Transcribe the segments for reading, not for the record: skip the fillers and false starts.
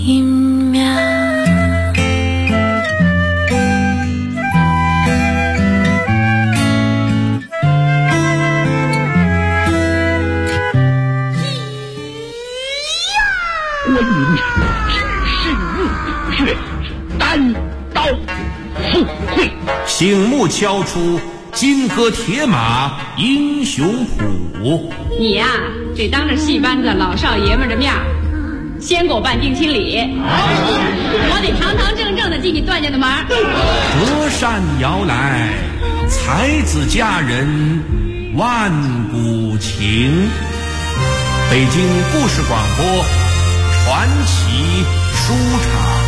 一秒。 关云只是入血，单刀赴会。 醒目敲出金戈铁马英雄谱。 你呀，得当着戏班子老少爷们的面先给我办定亲礼，我得堂堂正正的进你段家的门。 隔山遥来，才子佳人万古情。北京故事广播传奇书场。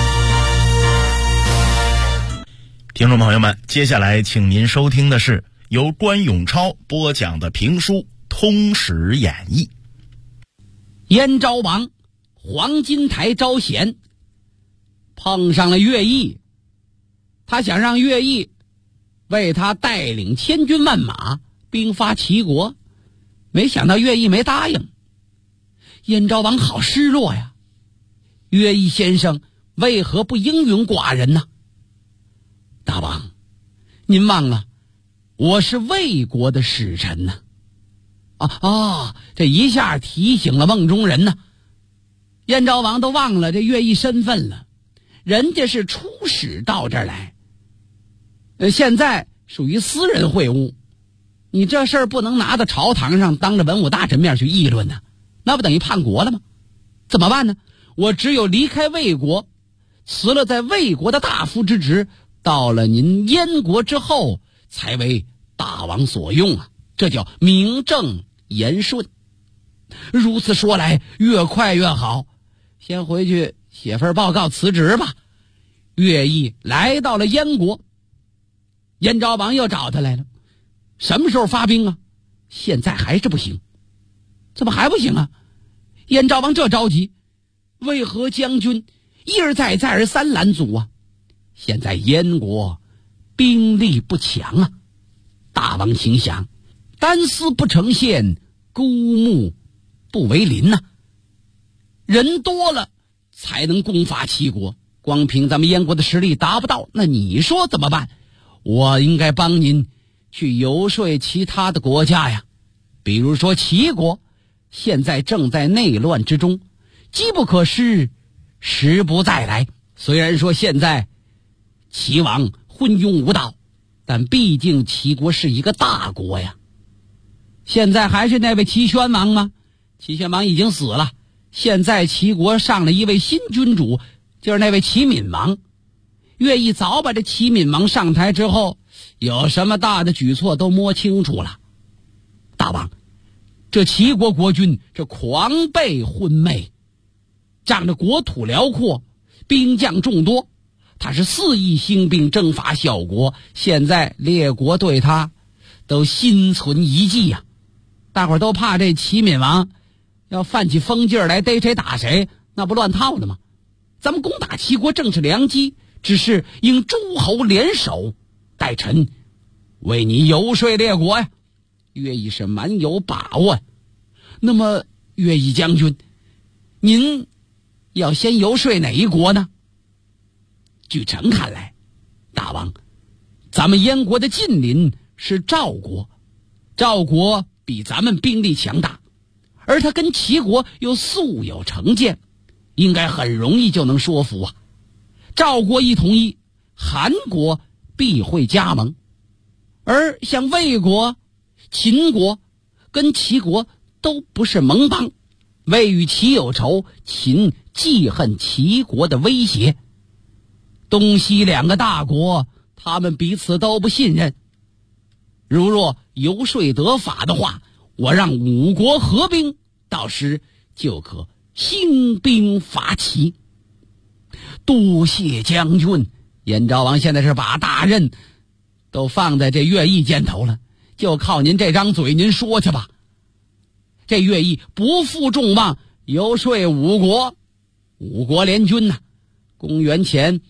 听众朋友们，接下来请您收听的是由关永超播讲的评书《通史演义》。 燕昭王黄金台招贤，碰上了乐毅，他想让乐毅为他带领千军万马兵发齐国，没想到乐毅没答应。燕昭王好失落呀，乐毅先生为何不应允寡人呢？大王，您忘了我是魏国的使臣呢。这一下提醒了梦中人呢。燕昭王都忘了这乐毅身份了，人家是出使到这儿来，现在属于私人会晤，你这事儿不能拿到朝堂上当着文武大臣面去议论呢，那不等于叛国了吗？怎么办呢？我只有离开魏国，辞了在魏国的大夫之职，到了您燕国之后才为大王所用啊，这叫名正言顺。如此说来，越快越好，先回去写份报告辞职吧。乐毅来到了燕国，燕昭王又找他来了，什么时候发兵啊？现在还是不行。怎么还不行啊？燕昭王这着急，为何将军一而再再而三拦阻啊？现在燕国兵力不强啊。大王请想，单丝不成线，孤木不为林啊。人多了才能攻伐齐国，光凭咱们燕国的实力达不到，那你说怎么办？我应该帮您去游说其他的国家呀，比如说齐国现在正在内乱之中，机不可失，时不再来。虽然说现在齐王昏庸无道，但毕竟齐国是一个大国呀。现在还是那位齐宣王吗？齐宣王已经死了，现在齐国上了一位新君主，就是那位齐闵王。乐毅早把这齐闵王上台之后有什么大的举措都摸清楚了。大王，这齐国国君这狂悖昏昧，仗着国土辽阔，兵将众多，他是肆意兴兵征伐小国，现在列国对他都心存疑忌呀。大伙儿都怕这齐闵王要犯起疯劲儿来，逮谁打谁，那不乱套了吗？咱们攻打齐国正是良机，只是应诸侯联手，待臣为你游说列国呀。乐毅是蛮有把握。那么乐毅将军，您要先游说哪一国呢？据臣看来，大王，咱们燕国的近邻是赵国，赵国比咱们兵力强大，而他跟齐国又素有成见，应该很容易就能说服啊。赵国一同意，韩国必会加盟，而像魏国、秦国跟齐国都不是盟邦，魏与齐有仇，秦记恨齐国的威胁，东西两个大国他们彼此都不信任。如若游说得法的话，我让五国合兵，到时就可兴兵伐齐。多谢将军。燕昭王现在是把大任都放在这乐毅肩头了，就靠您这张嘴，您说去吧。这乐毅不负众望，游说五国联军呐。公元前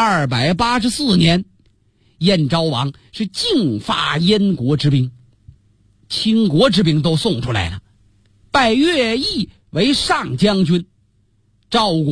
284年，燕昭王是竞发燕国之兵，倾国之兵都送出来了，拜乐毅为上将军。赵国、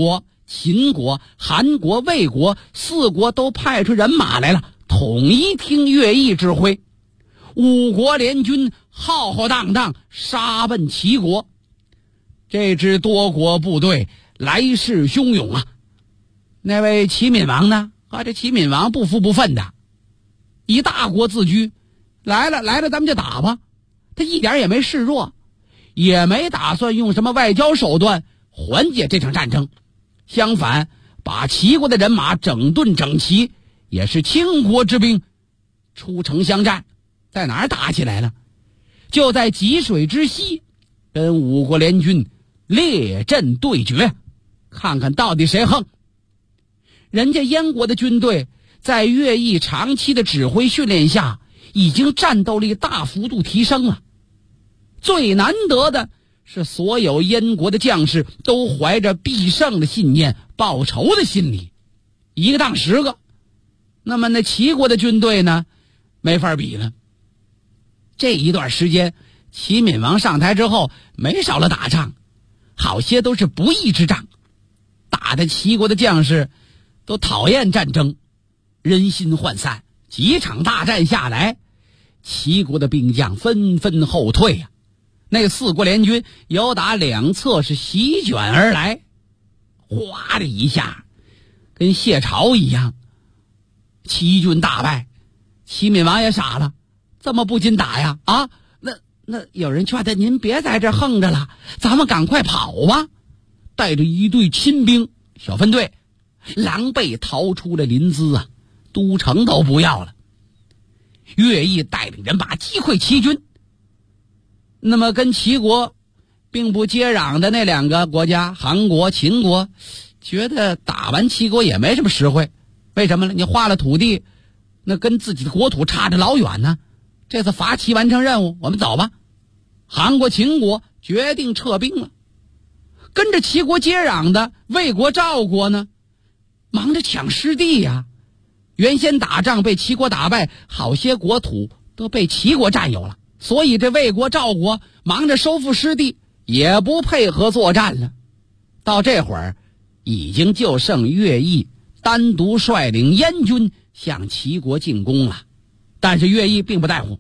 秦国、韩国、魏国4国都派出人马来了，统一听乐毅指挥。5国联军浩浩荡荡杀奔齐国。这支多国部队来势汹涌啊！那位齐闵王呢？这齐闵王不服不忿的，以大国自居，来了，咱们就打吧。他一点也没示弱，也没打算用什么外交手段缓解这场战争，相反，把齐国的人马整顿整齐，也是倾国之兵出城相战。在哪儿打起来了？就在济水之西，跟5国联军列阵对决，看看到底谁横。人家燕国的军队在乐毅长期的指挥训练下，已经战斗力大幅度提升了。最难得的是，所有燕国的将士都怀着必胜的信念、报仇的心理，一个当10个。那么那齐国的军队呢，没法比了。这一段时间，齐闵王上台之后，没少了打仗，好些都是不义之仗，打得齐国的将士都讨厌战争，人心涣散。几场大战下来，齐国的兵将纷纷后退呀。那4国联军由打两侧是席卷而来，哗的一下，跟谢朝一样，齐军大败。齐闵王也傻了，这么不禁打呀？那有人劝他，您别在这横着了，咱们赶快跑吧。带着一队亲兵小分队，狼狈逃出了临淄啊，都城都不要了。乐毅带领人马击溃齐军。那么跟齐国并不接壤的那2个国家，韩国、秦国，觉得打完齐国也没什么实惠。为什么呢？你划了土地，那跟自己的国土差着老远呢。这次伐齐完成任务，我们走吧。韩国、秦国决定撤兵了。跟着齐国接壤的魏国、赵国呢，忙着抢失地呀。原先打仗被齐国打败，好些国土都被齐国占有了，所以这魏国、赵国忙着收复失地，也不配合作战了。到这会儿，已经就剩乐毅单独率领燕军向齐国进攻了。但是乐毅并不在乎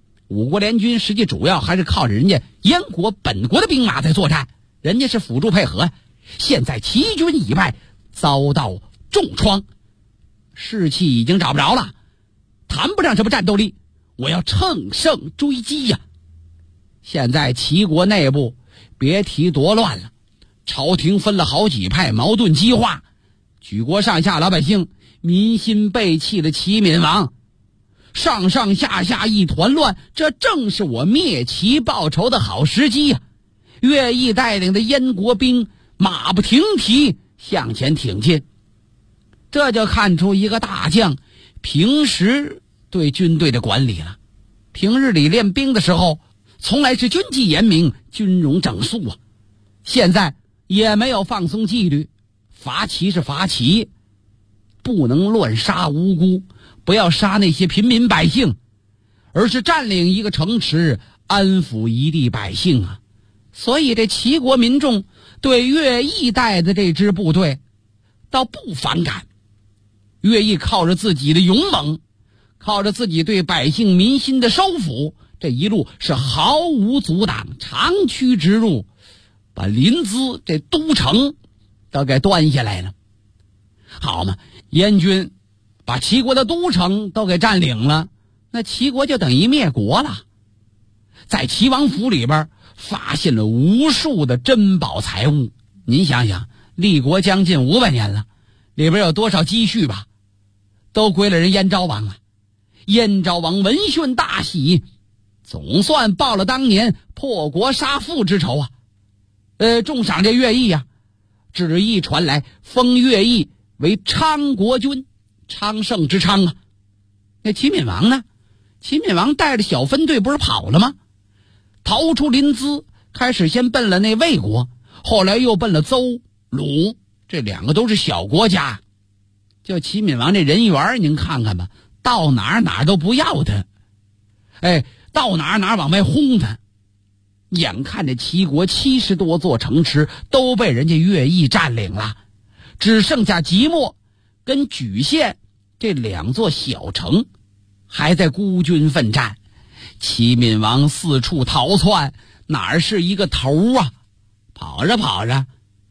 ，5国联军实际主要还是靠着人家燕国本国的兵马在作战，人家是辅助配合。现在齐军已败，遭到重创，士气已经找不着了，谈不上什么战斗力，我要乘胜追击呀。现在齐国内部别提多乱了，朝廷分了好几派，矛盾激化，举国上下老百姓民心背弃了齐闵王，上上下下一团乱，这正是我灭齐报仇的好时机呀。乐毅带领的燕国兵马不停蹄向前挺进，这就看出一个大将平时对军队的管理了。平日里练兵的时候，从来是军纪严明，军容整肃啊。现在也没有放松纪律，伐齐是伐齐，不能乱杀无辜，不要杀那些平民百姓，而是占领一个城池，安抚一地百姓啊。所以这齐国民众对乐毅带的这支部队倒不反感。乐毅靠着自己的勇猛，靠着自己对百姓民心的收服，这一路是毫无阻挡，长驱直入，把临淄这都城都给端下来了。好嘛，燕军把齐国的都城都给占领了，那齐国就等于灭国了。在齐王府里边发现了无数的珍宝财物，您想想，立国将近500年了，里边有多少积蓄吧，都归了人燕昭王了。燕昭王闻讯大喜，总算报了当年破国杀父之仇啊。重赏这乐毅啊，旨意传来，封乐毅为昌国君，昌盛之昌啊。那齐闵王呢？齐闵王带着小分队不是跑了吗？逃出临淄，开始先奔了那魏国，后来又奔了邹、鲁，这2个都是小国家。就齐闵王这人缘，您看看吧，到哪儿都不要他，到哪儿往外轰他。眼看着齐国70多座城池都被人家乐毅占领了， 只剩下即墨跟莒县这2座小城还在孤军奋战。齐闵王四处逃窜，哪是一个头啊？跑着跑着，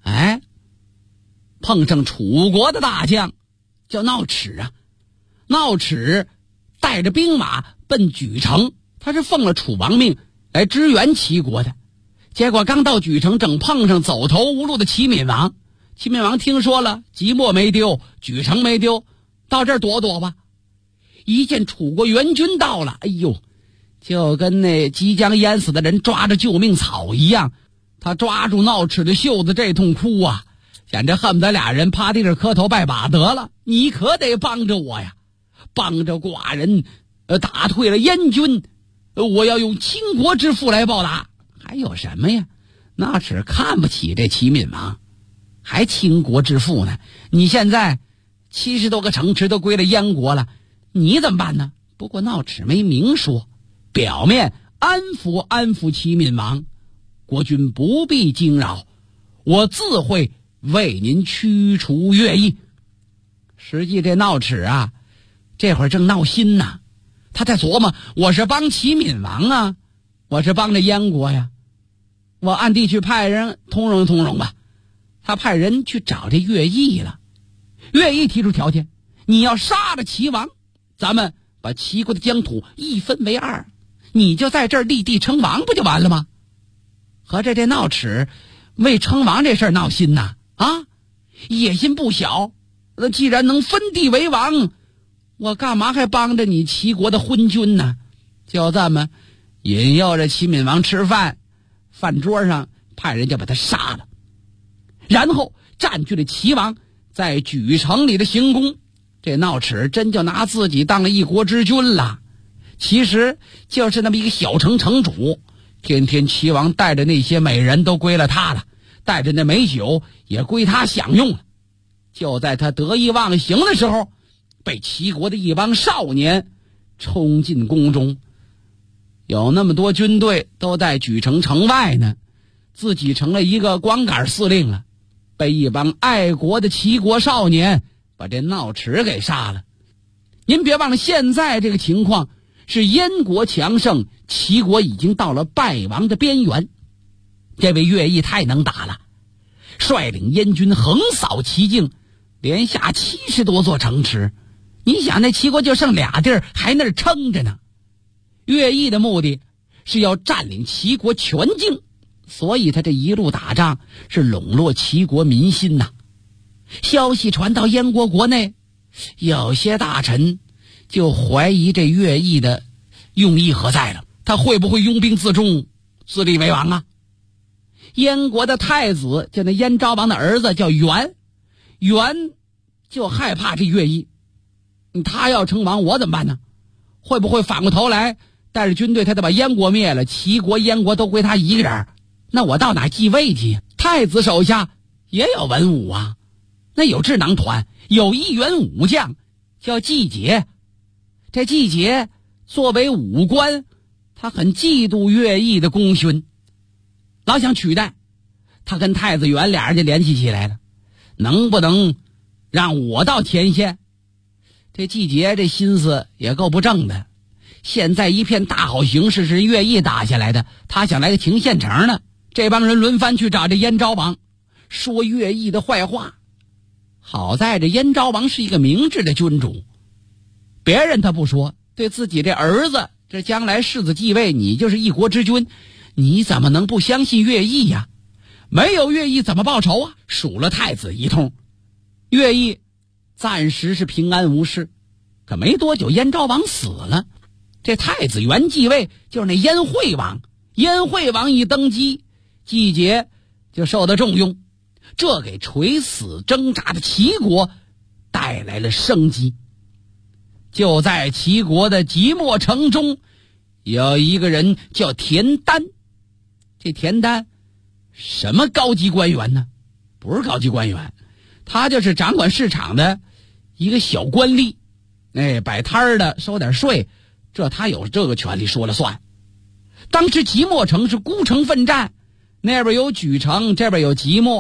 碰上楚国的大将叫闹齿啊。闹齿带着兵马奔莒城，他是奉了楚王命来支援齐国的。结果刚到莒城，正碰上走投无路的齐闵王。齐闵王听说了，即墨没丢，莒城没丢，到这儿躲躲吧。一见楚国援军到了，哎呦，就跟那即将淹死的人抓着救命草一样。他抓住闹齿的袖子，这通哭啊，简直恨不得俩人趴地上磕头拜把得了，你可得帮着我呀，帮着寡人打退了燕军，我要用倾国之父来报答。还有什么呀？那是看不起这齐闵王，还倾国之父呢。你现在70多个城池都归了燕国了，你怎么办呢？不过闹齿没明说，表面安抚齐闵王，国君不必惊扰，我自会为您驱除越议。实际这闹齿啊，这会儿正闹心呢，他在琢磨，我是帮齐闵王啊，我是帮着燕国呀，我暗地去派人通融通融吧。他派人去找这乐毅了。乐毅提出条件，你要杀了齐王，咱们把齐国的疆土一分为2，你就在这儿立地称王，不就完了吗？合着这闹齿为称王这事儿闹心呐，野心不小。那既然能分地为王，我干嘛还帮着你齐国的昏君呢？就这么引诱着齐闵王吃饭，饭桌上派人就把他杀了，然后占据了齐王在莒城里的行宫。这闹齿真就拿自己当了一国之君了，其实就是那么一个小城城主，天天齐王带着那些美人都归了他了，带着那美酒也归他享用了。就在他得意忘形的时候，被齐国的一帮少年冲进宫中。有那么多军队都在莒城城外呢，自己成了一个光杆司令了，被一帮爱国的齐国少年把这闹齿给杀了。您别忘了，现在这个情况是燕国强盛，齐国已经到了败亡的边缘。这位乐毅太能打了，率领燕军横扫齐境，连下70多座城池。你想那齐国就剩俩地儿，还那儿撑着呢。乐毅的目的是要占领齐国全境，所以他这一路打仗是笼络齐国民心呐。消息传到燕国国内，有些大臣就怀疑这乐毅的用意何在了，他会不会拥兵自重，自立为王啊？燕国的太子就那燕昭王的儿子叫元就害怕这乐毅，他要称王我怎么办呢？会不会反过头来带着军队他得把燕国灭了，齐国燕国都归他一个人，那我到哪继位去？太子手下也有文武啊，那有智囊团，有一员武将叫季节。这季节作为武官，他很嫉妒乐毅的功勋，老想取代。他跟太子元俩人就联系起来了，能不能让我到前线？这季节这心思也够不正的，现在一片大好形势是乐毅打下来的，他想来个停现成呢。这帮人轮番去找这燕昭王，说乐毅的坏话。好在这燕昭王是一个明智的君主，别人他不说，对自己这儿子这将来世子继位，你就是一国之君，你怎么能不相信乐毅呀？没有乐毅怎么报仇啊？数了太子一通，乐毅暂时是平安无事。可没多久燕昭王死了，这太子元继位，就是那燕惠王。燕惠王一登基，季节就受到重用，这给垂死挣扎的齐国带来了生机。就在齐国的即墨城中，有一个人叫田丹。这田丹什么高级官员呢？不是高级官员，他就是掌管市场的一个小官吏，摆摊的收点税，这他有这个权利说了算。当时即墨城是孤城奋战，那边有莒城，这边有即墨，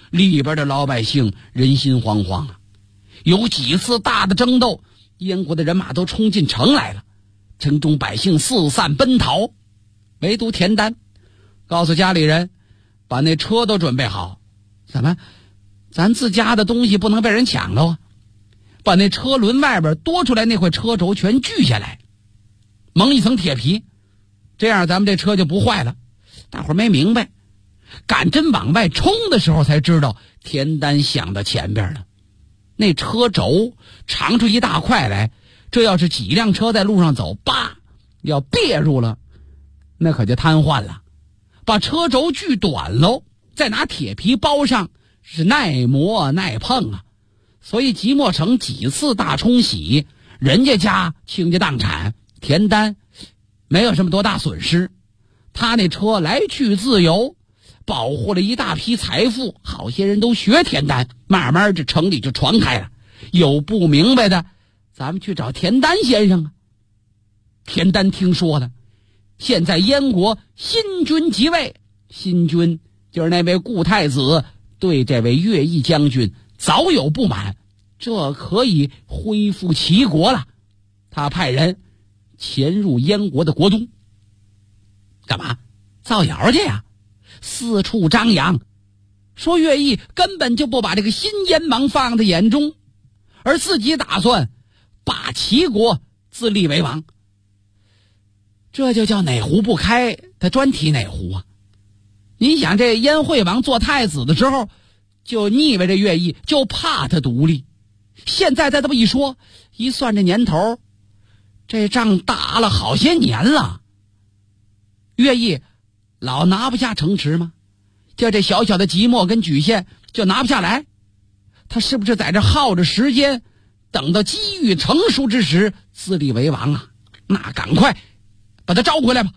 里边的老百姓人心惶惶啊。有几次大的争斗，燕国的人马都冲进城来了，城中百姓四散奔逃，唯独田丹告诉家里人，把那车都准备好。怎么？咱自家的东西不能被人抢了啊！把那车轮外边多出来那块车轴全锯下来，蒙一层铁皮，这样咱们这车就不坏了。大伙儿没明白，赶真往外冲的时候才知道，田丹想到前边了。那车轴长出一大块来，这要是几辆车在路上走，叭，要别入了，那可就瘫痪了。把车轴锯短喽，再拿铁皮包上，是耐磨耐碰啊。所以即墨城几次大冲洗，人家家倾家荡产，田丹没有什么多大损失。他那车来去自由，保护了一大批财富，好些人都学田丹，慢慢这城里就传开了。有不明白的，咱们去找田丹先生啊。田丹听说了，现在燕国新君即位，新君就是那位顾太子，对这位乐毅将军早有不满，这可以恢复齐国了。他派人潜入燕国的国中，干嘛？造谣去呀！四处张扬，说乐毅根本就不把这个新燕王放在眼中，而自己打算把齐国自立为王。这就叫哪壶不开他专提哪壶啊！你想，这燕惠王做太子的时候就腻歪这乐毅，就怕他独立。现在再这么一说，一算这年头，这仗打了好些年了。乐毅老拿不下城池吗？就这小小的即墨跟莒县就拿不下来，他是不是在这耗着时间，等到机遇成熟之时自立为王啊？那赶快把他招回来吧。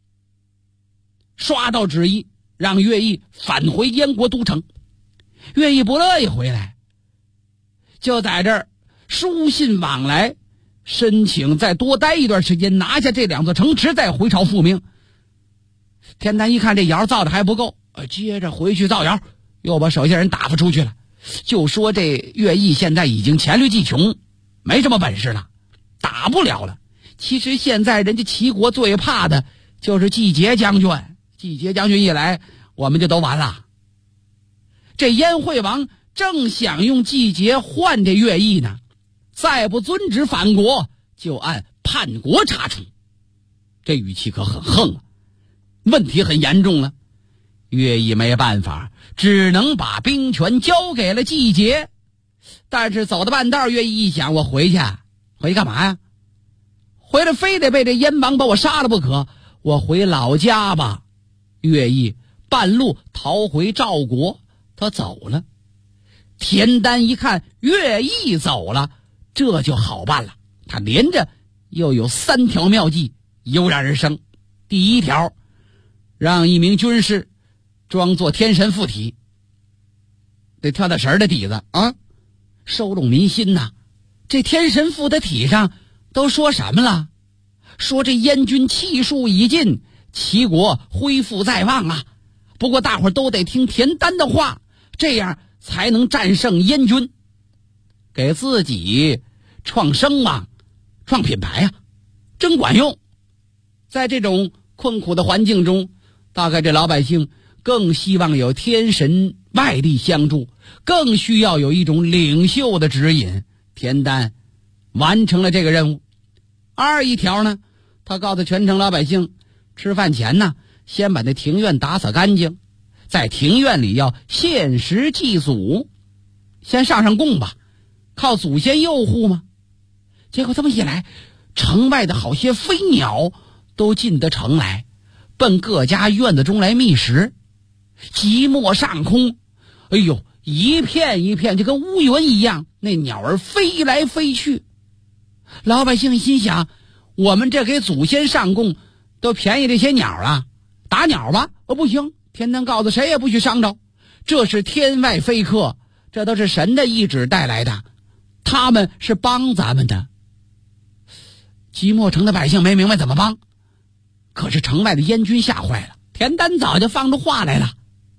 刷到旨意，让乐毅返回燕国都城。乐毅不乐意回来，就在这儿书信往来，申请再多待一段时间，拿下这2座城池，再回朝复命。田丹一看这谣造的还不够，接着回去造谣，又把手下人打发出去了，就说这乐毅现在已经黔驴技穷，没什么本事了，打不了了。其实现在人家齐国最怕的就是季节将军，季节将军一来，我们就都完了。这燕惠王正想用季节换这乐毅呢，再不遵旨反国，就按叛国查处。这语气可很横啊，问题很严重了。乐毅没办法，只能把兵权交给了季节。但是走到半道，乐毅一想，我回去干嘛呀？回来非得被这燕王把我杀了不可，我回老家吧。乐毅半路逃回赵国，他走了。田丹一看乐毅走了，这就好办了，他连着又有3条妙计油然而生。第一条，让一名军士装作天神附体，得跳大神的底子啊，收拢民心呐。这天神附的体上都说什么了？说这燕军气数已尽，齐国恢复在望啊。不过大伙儿都得听田丹的话，这样才能战胜燕军，给自己创声望、创品牌啊，真管用。在这种困苦的环境中，大概这老百姓更希望有天神外力相助，更需要有一种领袖的指引。田丹完成了这个任务。二一条呢，他告诉全城老百姓，吃饭前呢，先把那庭院打扫干净，在庭院里要献食祭祖，先上供吧，靠祖先佑护嘛。结果这么一来，城外的好些飞鸟都进得城来，奔各家院子中来觅食。即墨上空，哎呦，一片一片就跟乌云一样，那鸟儿飞来飞去。老百姓心想，我们这给祖先上供都便宜这些鸟了，打鸟吧？不行，田丹告诉谁也不许伤着，这是天外飞客，这都是神的意志带来的，他们是帮咱们的。即墨城的百姓没明白怎么帮，可是城外的燕军吓坏了，田丹早就放出话来了，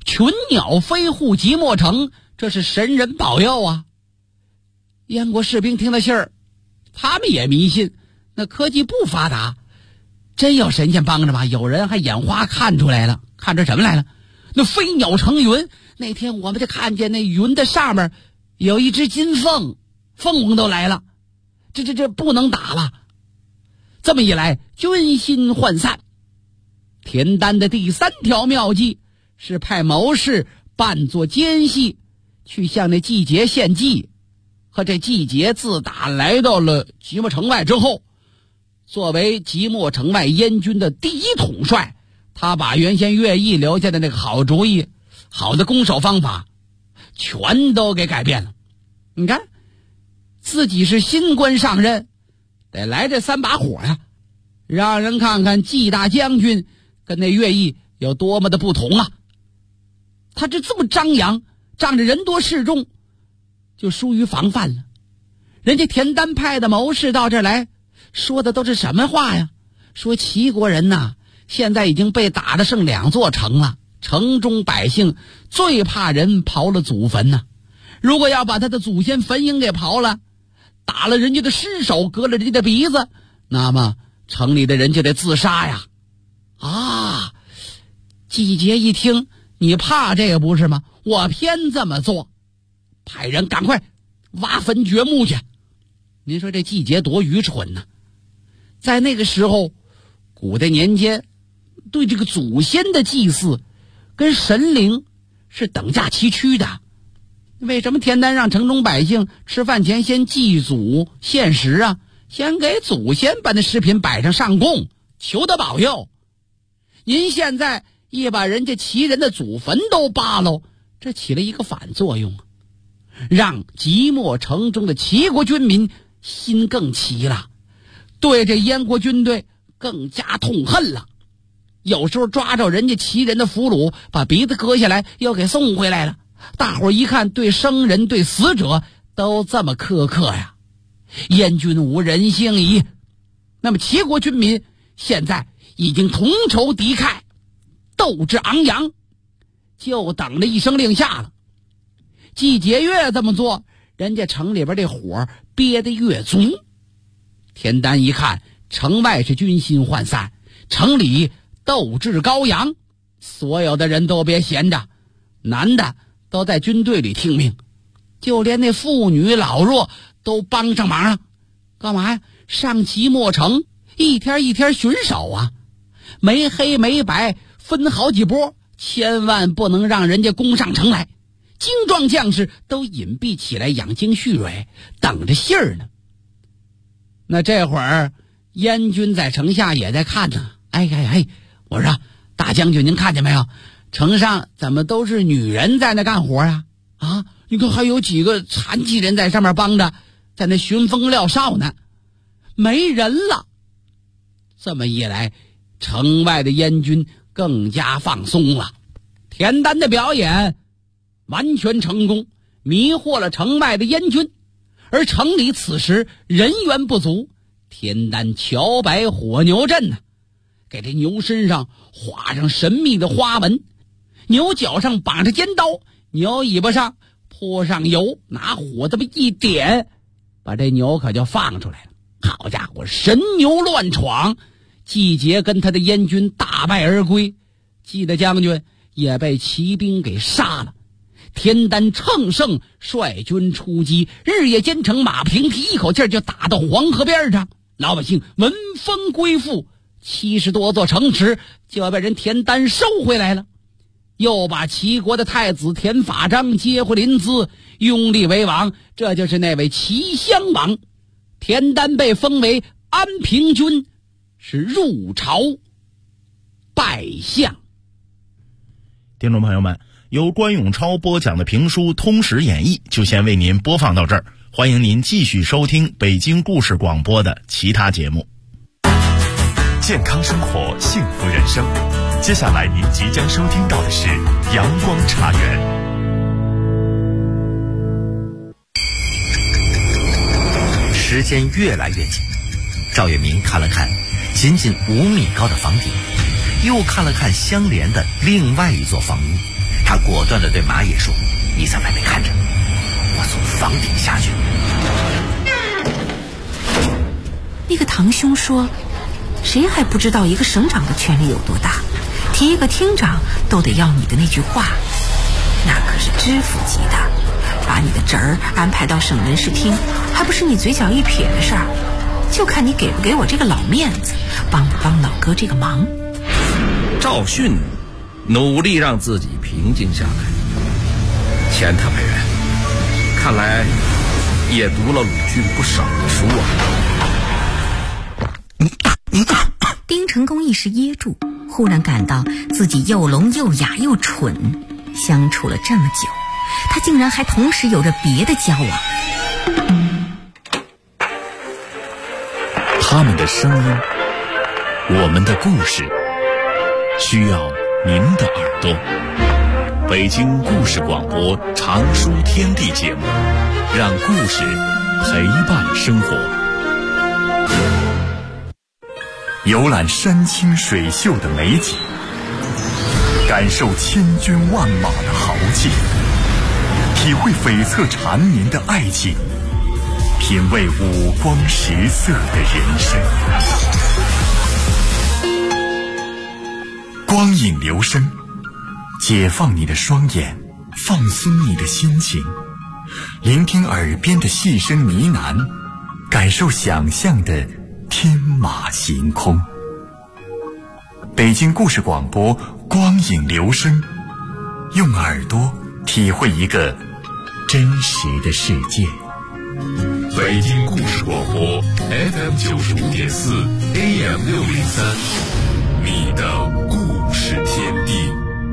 群鸟飞护即墨城，这是神人保佑啊。燕国士兵听了信儿，他们也迷信，那科技不发达，真有神仙帮着吗？有人还眼花看出来了，看出什么来了？那飞鸟成云，那天我们就看见那云的上面有一只金凤，凤凰都来了，这不能打了。这么一来，军心涣散。田丹的第3条妙计是派谋士扮作奸细，去向那季节献计。和这季节自打来到了即墨城外之后，作为即墨城外燕军的第1统帅，他把原先乐毅留下的那个好主意、好的攻守方法全都给改变了。你看，自己是新官上任，得来这3把火呀，让人看看季大将军跟那乐毅有多么的不同啊。他这么张扬，仗着人多势众，就疏于防范了。人家田丹派的谋士到这儿来，说的都是什么话呀？说齐国人呐，现在已经被打得剩2座城了，城中百姓最怕人刨了祖坟呐。如果要把他的祖先坟茔给刨了，打了人家的尸首，割了人家的鼻子，那么城里的人就得自杀呀。啊，季节一听，你怕这个不是吗？我偏这么做，派人赶快挖坟掘墓去。您说这季节多愚蠢呢。在那个时候，古代年间对这个祖先的祭祀跟神灵是等价齐驱的。为什么田丹让城中百姓吃饭前先祭祖献食啊？先给祖先把那食品摆上上供，求他保佑。您现在一把人家齐人的祖坟都扒喽，这起了一个反作用，让即墨城中的齐国军民心更齐了，对这燕国军队更加痛恨了。有时候抓着人家齐人的俘虏，把鼻子割下来又给送回来了。大伙一看，对生人对死者都这么苛刻呀，燕军无人性矣。那么齐国军民现在已经同仇敌忾，斗志昂扬，就等着一声令下了。季节越这么做，人家城里边这火憋得越足。田丹一看，城外是军心涣散，城里斗志高扬，所有的人都别闲着，男的都在军队里听命，就连那妇女老弱都帮上忙了。干嘛呀？上即墨城一天一天巡守啊，没黑没白分好几波，千万不能让人家攻上城来。精壮将士都隐蔽起来养精蓄锐，等着信儿呢。那这会儿燕军在城下也在看呢。哎，我说大将军您看见没有，城上怎么都是女人在那干活啊？啊，你看还有几个残疾人在上面帮着，在那寻风料哨呢，没人了。这么一来，城外的燕军更加放松了。田丹的表演完全成功，迷惑了城外的燕军，而城里此时人员不足。田丹乔摆火牛阵呢，给这牛身上画上神秘的花纹，牛角上绑着尖刀，牛尾巴上泼上油，拿火这么一点，把这牛可就放出来了。好家伙，神牛乱闯，季节跟他的燕军大败而归，季大将军也被骑兵给杀了。田丹乘胜率军出击，日夜兼程，马不停蹄，一口气就打到黄河边上。老百姓闻风归附，70多座城池就被人田丹收回来了，又把齐国的太子田法章接回临淄，拥立为王，这就是那位齐襄王。田丹被封为安平君，是入朝拜相。 听众朋友们，由关永超播讲的评书《通史演义》就先为您播放到这儿，欢迎您继续收听北京故事广播的其他节目。 健康生活，幸福人生。接下来您即将收听到的是阳光茶园。时间越来越紧，赵月明看了看仅仅5米高的房顶，又看了看相连的另外一座房屋，他他果断地对马野说：“你在外面看着，我从房顶下去。” 那个堂兄说，谁还不知道一个省长的权力有多大，提一个厅长都得要你的那句话，那可是知府级的，把你的侄儿安排到省人事厅，还不是你嘴角一撇的事儿，就看你给不给我这个老面子，帮不帮老哥这个忙。 赵训努力让自己平静下来。钱特派员看来也读了鲁迅不少的书啊。 丁成功一时噎住，忽然感到自己又聋又哑又蠢，相处了这么久，他竟然还同时有着别的交往。 他们的声音，我们的故事，需要您的耳朵。北京故事广播常书天地节目，让故事陪伴生活。游览山清水秀的美景，感受千军万马的豪气，体会悱恻缠绵的爱情，品味五光十色的人生。光影留声，解放你的双眼，放松你的心情，聆听耳边的细声呢喃，感受想象的天马行空。北京故事广播光影留声，用耳朵体会一个真实的世界。 北京故事广播 FM 95.4 AM 603，你的故事天地。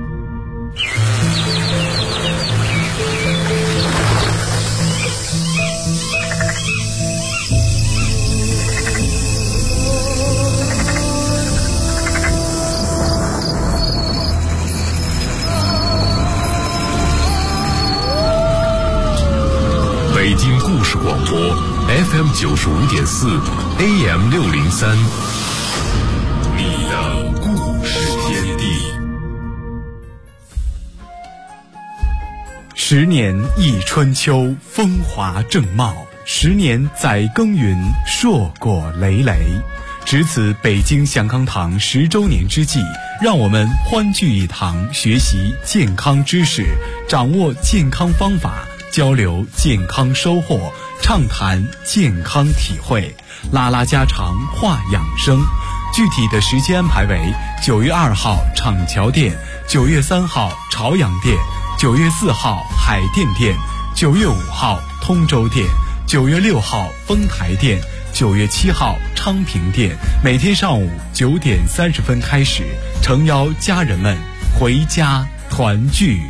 北京故事广播 FM 95.4 AM 603，你的故事天地。 10年忆春秋，风华正茂；10年载耕耘，硕果累累。值此北京祥康堂10周年之际，让我们欢聚一堂，学习健康知识，掌握健康方法，交流健康收获，畅谈健康体会，拉拉家常，话养生。具体的时间安排为9月2号厂桥店，9月3号朝阳店，9月4号海淀店，9月5号通州店，9月6号丰台店，9月7号昌平店。每天上午9点30分开始，诚邀家人们回家团聚。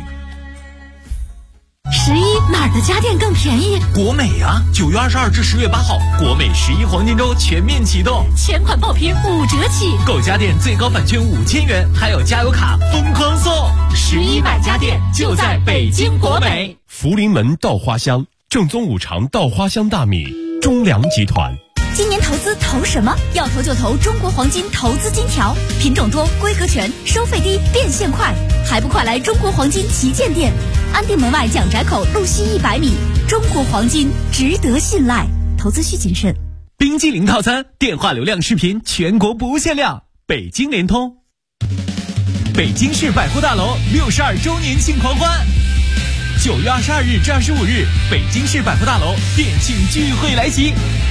11哪儿的家电更便宜？ 国美啊！9月22至10月8号，国美11黄金周全面启动， 前款爆品5折起， 购家电最高返券5000元，还有加油卡疯狂送。 11买家电就在北京国美。 福临门稻花香，正宗五常稻花香大米，中粮集团。 今年投资投什么？要投就投中国黄金投资金条，品种多，规格全，收费低，变现快，还不快来中国黄金旗舰店，安定门外蒋宅口路西100米。中国黄金值得信赖，投资需谨慎。 冰激凌套餐，电话流量视频全国不限量，北京联通。北京市百货大楼62周年庆狂欢，9月22日至25日，北京市百货大楼店庆聚会来袭。